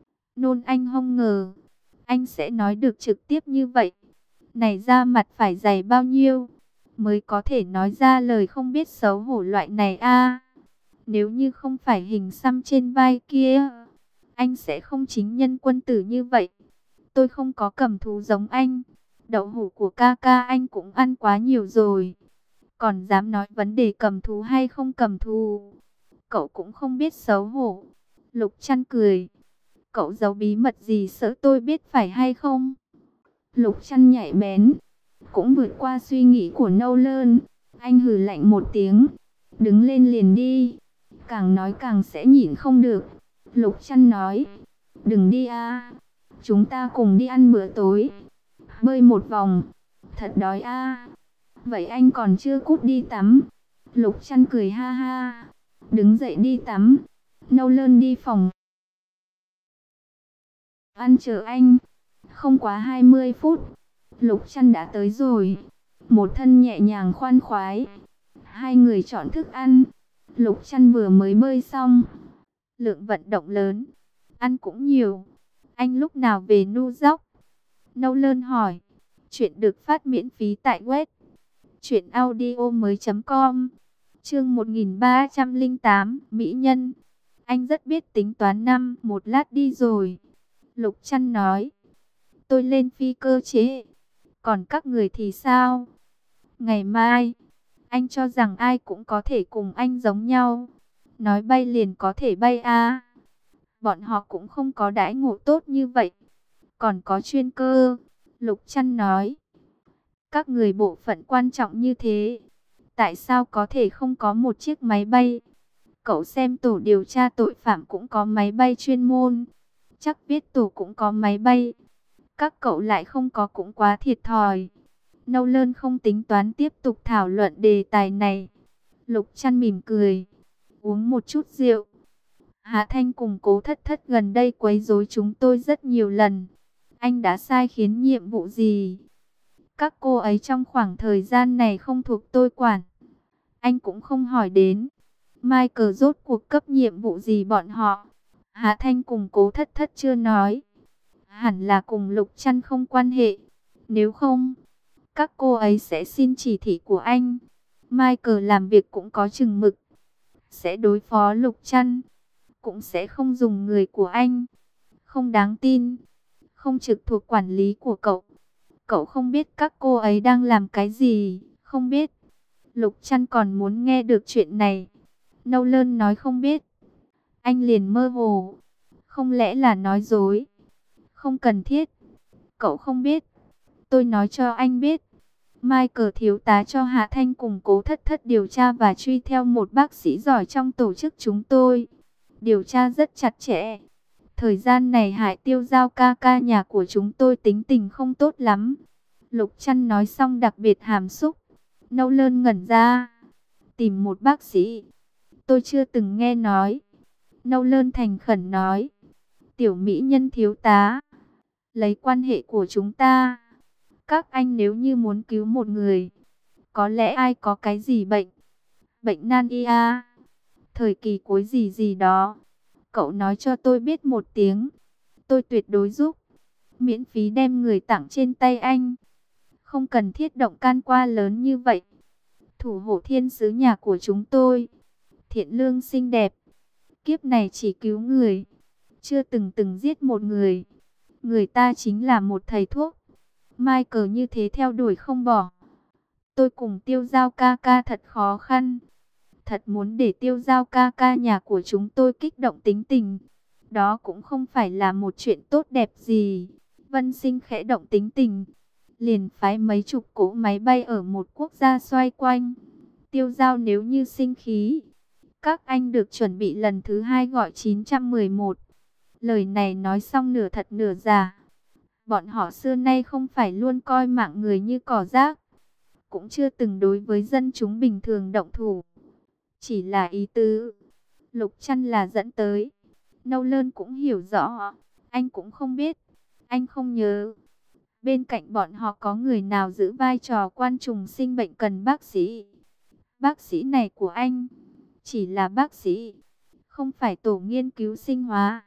Nôn anh không ngờ anh sẽ nói được trực tiếp như vậy. Này ra mặt phải dày bao nhiêu mới có thể nói ra lời không biết xấu hổ loại này a. Nếu như không phải hình xăm trên vai kia, anh sẽ không chính nhân quân tử như vậy. Tôi không có cầm thú giống anh. Đậu hũ của ca ca anh cũng ăn quá nhiều rồi, còn dám nói vấn đề cầm thú hay không cầm thú. Cậu cũng không biết xấu hổ. Lục Trăn cười. Cậu giấu bí mật gì sợ tôi biết phải hay không? Lục Trăn nhạy bén, cũng vượt qua suy nghĩ của nâu lơn. Anh hừ lạnh một tiếng, đứng lên liền đi. Càng nói càng sẽ nhịn không được. Lục Trăn nói, đừng đi a, chúng ta cùng đi ăn bữa tối, bơi một vòng, Thật đói a. Vậy anh còn chưa cút đi tắm? Lục Trăn cười ha ha. Đứng dậy đi tắm. Nolan đi phòng ăn chờ anh. Không quá 20 phút, Lục Trăn đã tới rồi. Một thân nhẹ nhàng khoan khoái. Hai người chọn thức ăn. Lục Trăn vừa mới bơi xong. Lượng vận động lớn. Ăn cũng nhiều. Anh lúc nào về New York? Nolan hỏi. Chuyện được phát miễn phí tại web truyệnaudiomoi.com. Chương 1308, Mỹ Nhân. Anh rất biết tính toán năm, một lát đi rồi. Lục Trăn nói. Tôi lên phi cơ chế. Còn các người thì sao? Ngày mai, anh cho rằng ai cũng có thể cùng anh giống nhau. Nói bay liền có thể bay à. Bọn họ cũng không có đãi ngộ tốt như vậy. Còn có chuyên cơ. Lục Trăn nói. Các người bộ phận quan trọng như thế, tại sao có thể không có một chiếc máy bay? Cậu xem tổ điều tra tội phạm cũng có máy bay chuyên môn. Chắc viết tổ cũng có máy bay. Các cậu lại không có cũng quá thiệt thòi. Nolan không tính toán tiếp tục thảo luận đề tài này. Lục Trăn mỉm cười. Uống một chút rượu. Hạ Thanh cùng Cố Thất Thất gần đây quấy rối chúng tôi rất nhiều lần. Anh đã sai khiến nhiệm vụ gì? Các cô ấy trong khoảng thời gian này không thuộc tôi quản. Anh cũng không hỏi đến. Michael rốt cuộc cấp nhiệm vụ gì bọn họ? Hạ Thanh cùng Cố Thất Thất chưa nói. Hẳn là cùng Lục Trăn không quan hệ. Nếu không, các cô ấy sẽ xin chỉ thị của anh. Michael làm việc cũng có chừng mực. Sẽ đối phó Lục Trăn. Cũng sẽ không dùng người của anh. Không đáng tin. Không trực thuộc quản lý của cậu. Cậu không biết các cô ấy đang làm cái gì. Không biết. Lục Trăn còn muốn nghe được chuyện này. Nolan nói không biết. Anh liền mơ hồ. Không lẽ là nói dối? Không cần thiết. Cậu không biết. Tôi nói cho anh biết. Michael thiếu tá cho Hạ Thanh cùng Cố Thất Thất điều tra và truy theo một bác sĩ giỏi trong tổ chức chúng tôi. Điều tra rất chặt chẽ. Thời gian này Hải Tiêu Giao ca ca nhà của chúng tôi tính tình không tốt lắm. Lục Trăn nói xong đặc biệt hàm xúc. Nolan ngẩn ra. Tìm một bác sĩ. Tôi chưa từng nghe nói. Nolan thành khẩn nói. Tiểu mỹ nhân thiếu tá. Lấy quan hệ của chúng ta. Các anh nếu như muốn cứu một người. Có lẽ ai có cái gì bệnh. Bệnh nan y a. Thời kỳ cuối gì gì đó. Cậu nói cho tôi biết một tiếng. Tôi tuyệt đối giúp. Miễn phí đem người tặng trên tay anh. Không cần thiết động can qua lớn như vậy. Thủ hộ thiên sứ nhà của chúng tôi. Thiện lương xinh đẹp. Kiếp này chỉ cứu người. Chưa từng giết một người. Người ta chính là một thầy thuốc. Michael như thế theo đuổi không bỏ. Tôi cùng Tiêu Giao ca ca thật khó khăn. Thật muốn để Tiêu Giao ca ca nhà của chúng tôi kích động tính tình. Đó cũng không phải là một chuyện tốt đẹp gì. Vân Sinh khẽ động tính tình. Liền phái mấy chục cỗ máy bay ở một quốc gia xoay quanh. Tiêu Giao nếu như sinh khí. Các anh được chuẩn bị lần thứ hai gọi 911. Lời này nói xong nửa thật nửa giả. Bọn họ xưa nay không phải luôn coi mạng người như cỏ rác. Cũng chưa từng đối với dân chúng bình thường động thủ. Chỉ là ý tứ. Lục Trăn là dẫn tới. Nolan cũng hiểu rõ. Anh cũng không biết. Anh không nhớ. Bên cạnh bọn họ có người nào giữ vai trò quan trùng sinh bệnh cần bác sĩ. Bác sĩ này của anh. Chỉ là bác sĩ. Không phải tổ nghiên cứu sinh hóa.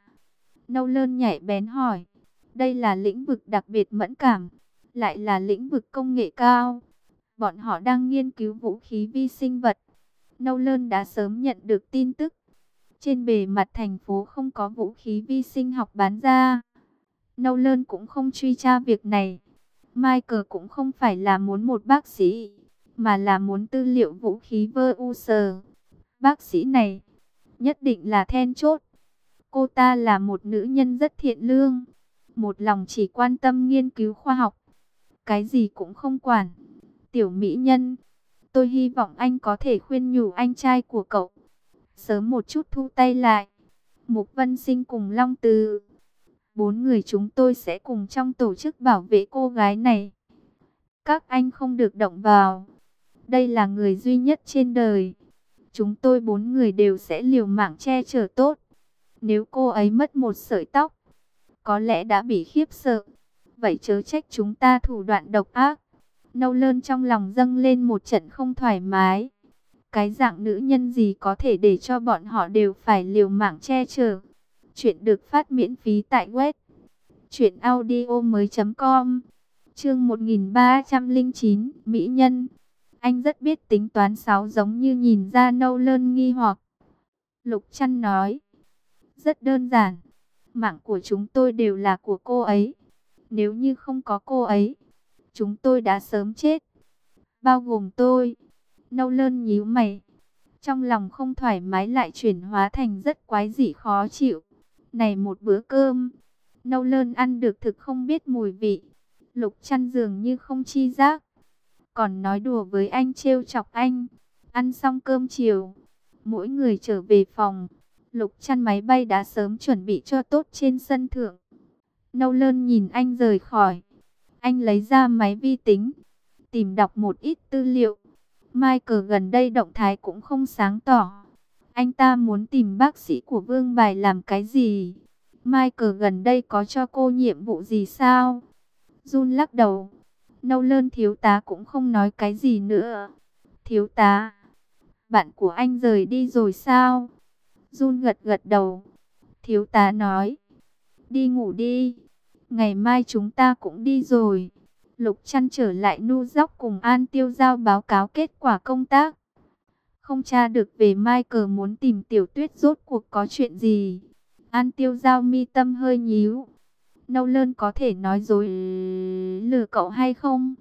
Nolan nhảy bén hỏi. Đây là lĩnh vực đặc biệt mẫn cảm. Lại là lĩnh vực công nghệ cao. Bọn họ đang nghiên cứu vũ khí vi sinh vật. Nolan đã sớm nhận được tin tức. Trên bề mặt thành phố không có vũ khí vi sinh học bán ra. Nolan cũng không truy tra việc này. Michael cũng không phải là muốn một bác sĩ, mà là muốn tư liệu vũ khí VUSR. Bác sĩ này nhất định là then chốt. Cô ta là một nữ nhân rất thiện lương. Một lòng chỉ quan tâm nghiên cứu khoa học. Cái gì cũng không quản. Tiểu mỹ nhân. Tôi hy vọng anh có thể khuyên nhủ anh trai của cậu. Sớm một chút thu tay lại. Mục Vân Sinh cùng Long Từ. 4 người chúng tôi sẽ cùng trong tổ chức bảo vệ cô gái này. Các anh không được động vào. Đây là người duy nhất trên đời. Chúng tôi 4 người đều sẽ liều mạng che chở tốt. Nếu cô ấy mất một sợi tóc, có lẽ đã bị khiếp sợ. Vậy chớ trách chúng ta thủ đoạn độc ác. Nolan trong lòng dâng lên một trận không thoải mái. Cái dạng nữ nhân gì có thể để cho bọn họ đều phải liều mạng che chở. Chuyện được phát miễn phí tại web truyệnaudiomoi.com. Chương 1309, Mỹ Nhân. Anh rất biết tính toán sáo, giống như nhìn ra Nolan nghi hoặc. Lục Trăn nói, rất đơn giản, mạng của chúng tôi đều là của cô ấy. Nếu như không có cô ấy, chúng tôi đã sớm chết. Bao gồm tôi. Nolan nhíu mày. Trong lòng không thoải mái lại chuyển hóa thành rất quái dị khó chịu. Này một bữa cơm, Nolan ăn được thực không biết mùi vị. Lục Trăn dường như không chi giác, còn nói đùa với anh, trêu chọc anh. Ăn xong cơm chiều, mỗi người trở về phòng. Lục Trăn máy bay đã sớm chuẩn bị cho tốt trên sân thượng. Nolan nhìn anh rời khỏi. Anh lấy ra máy vi tính, tìm đọc một ít tư liệu. Michael gần đây động thái cũng không sáng tỏ. Anh ta muốn tìm bác sĩ của Vương Bài làm cái gì? Michael gần đây có cho cô nhiệm vụ gì sao? Jun lắc đầu. Nolan thiếu tá cũng không nói cái gì nữa. Thiếu tá, bạn của anh rời đi rồi sao? Jun gật gật đầu. Thiếu tá nói, đi ngủ đi. Ngày mai chúng ta cũng đi rồi. Lục Trăn trở lại New York cùng An Tiêu Giao báo cáo kết quả công tác. Không tra được về Michael muốn tìm Tiểu Tuyết rốt cuộc có chuyện gì. An Tiêu Giao mi tâm hơi nhíu. Nolan có thể nói dối lừa cậu hay không?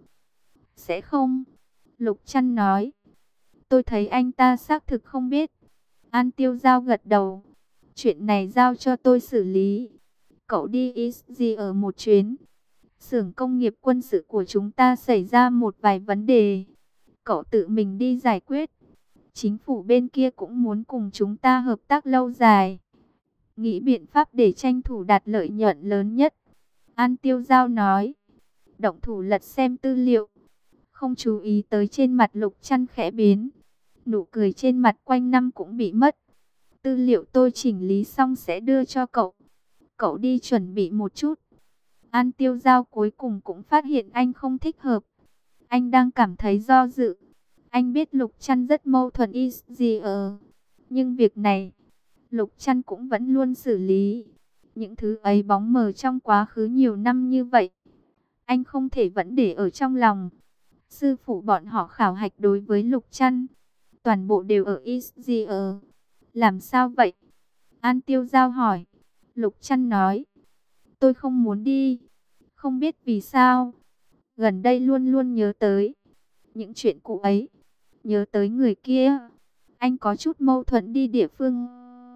Sẽ không. Lục Trăn nói. Tôi thấy anh ta xác thực không biết. An Tiêu Giao gật đầu. Chuyện này giao cho tôi xử lý. Cậu đi Easy ở một chuyến. Xưởng công nghiệp quân sự của chúng ta xảy ra một vài vấn đề. Cậu tự mình đi giải quyết. Chính phủ bên kia cũng muốn cùng chúng ta hợp tác lâu dài. Nghĩ biện pháp để tranh thủ đạt lợi nhuận lớn nhất. An Tiêu Giao nói. Động thủ lật xem tư liệu. Không chú ý tới trên mặt Lục Trăn khẽ biến. Nụ cười trên mặt quanh năm cũng bị mất. Tư liệu tôi chỉnh lý xong sẽ đưa cho cậu. Cậu đi chuẩn bị một chút. An Tiêu Giao cuối cùng cũng phát hiện anh không thích hợp. Anh đang cảm thấy do dự. Anh biết Lục Trăn rất mâu thuẫn nhưng việc này, Lục Trăn cũng vẫn luôn xử lý. Những thứ ấy bóng mờ trong quá khứ nhiều năm như vậy. Anh không thể vẫn để ở trong lòng. Sư phụ bọn họ khảo hạch đối với Lục Trăn. Toàn bộ đều ở Easy. Làm sao vậy? An Tiêu Giao hỏi. Lục Trăn nói. Tôi không muốn đi. Không biết vì sao. Gần đây luôn luôn nhớ tới những chuyện cũ ấy. Nhớ tới người kia. Anh có chút mâu thuẫn đi địa phương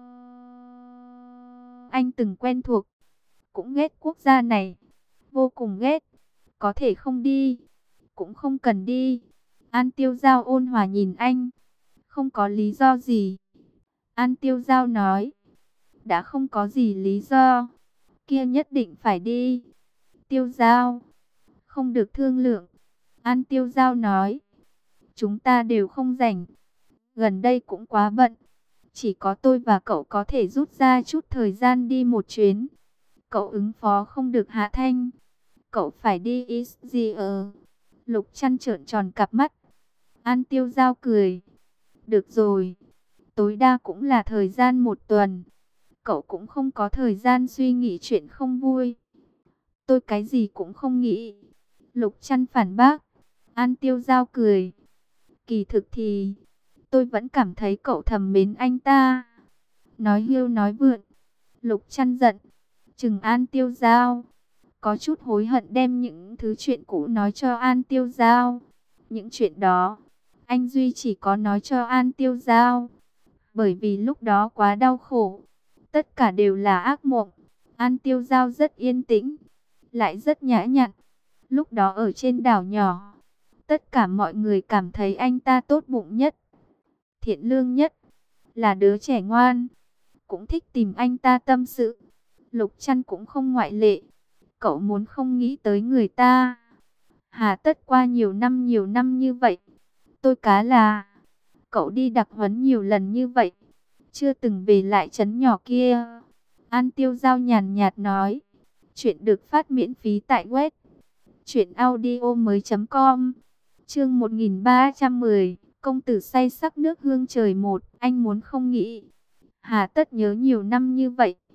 anh từng quen thuộc. Cũng ghét quốc gia này. Vô cùng ghét. Có thể không đi. Cũng không cần đi. An Tiêu Giao ôn hòa nhìn anh. Không có lý do gì. An Tiêu Giao nói. Đã không có gì lý do. Kia nhất định phải đi. Tiêu Giao. Không được thương lượng. An Tiêu Giao nói. Chúng ta đều không rảnh. Gần đây cũng quá bận. Chỉ có tôi và cậu có thể rút ra chút thời gian đi một chuyến. Cậu ứng phó không được hạ thanh. Cậu phải đi Easy. Lục Trăn trợn tròn cặp mắt. An Tiêu Giao cười. Được rồi. Tối đa cũng là thời gian một tuần. Cậu cũng không có thời gian suy nghĩ chuyện không vui. Tôi cái gì cũng không nghĩ. Lục Trăn phản bác. An Tiêu Giao cười. Kỳ thực thì tôi vẫn cảm thấy cậu thầm mến anh ta. Nói hiêu nói vượn. Lục Trăn giận. Chừng An Tiêu Giao. Có chút hối hận đem những thứ chuyện cũ nói cho An Tiêu Giao. Những chuyện đó, anh Duy chỉ có nói cho An Tiêu Giao. Bởi vì lúc đó quá đau khổ. Tất cả đều là ác mộng. An Tiêu Giao rất yên tĩnh. Lại rất nhã nhặn. Lúc đó ở trên đảo nhỏ. Tất cả mọi người cảm thấy anh ta tốt bụng nhất. Thiện lương nhất. Là đứa trẻ ngoan. Cũng thích tìm anh ta tâm sự. Lục Trăn cũng không ngoại lệ. Cậu muốn không nghĩ tới người ta. Hà tất qua nhiều năm như vậy. Tôi cá là, cậu đi đặc huấn nhiều lần như vậy, chưa từng về lại trấn nhỏ kia. An Tiêu Giao nhàn nhạt nói. Chuyện được phát miễn phí tại web truyệnaudiomoi.com. Chương 1310, công tử say sắc nước hương trời một, anh muốn không nghĩ. Hà tất nhớ nhiều năm như vậy.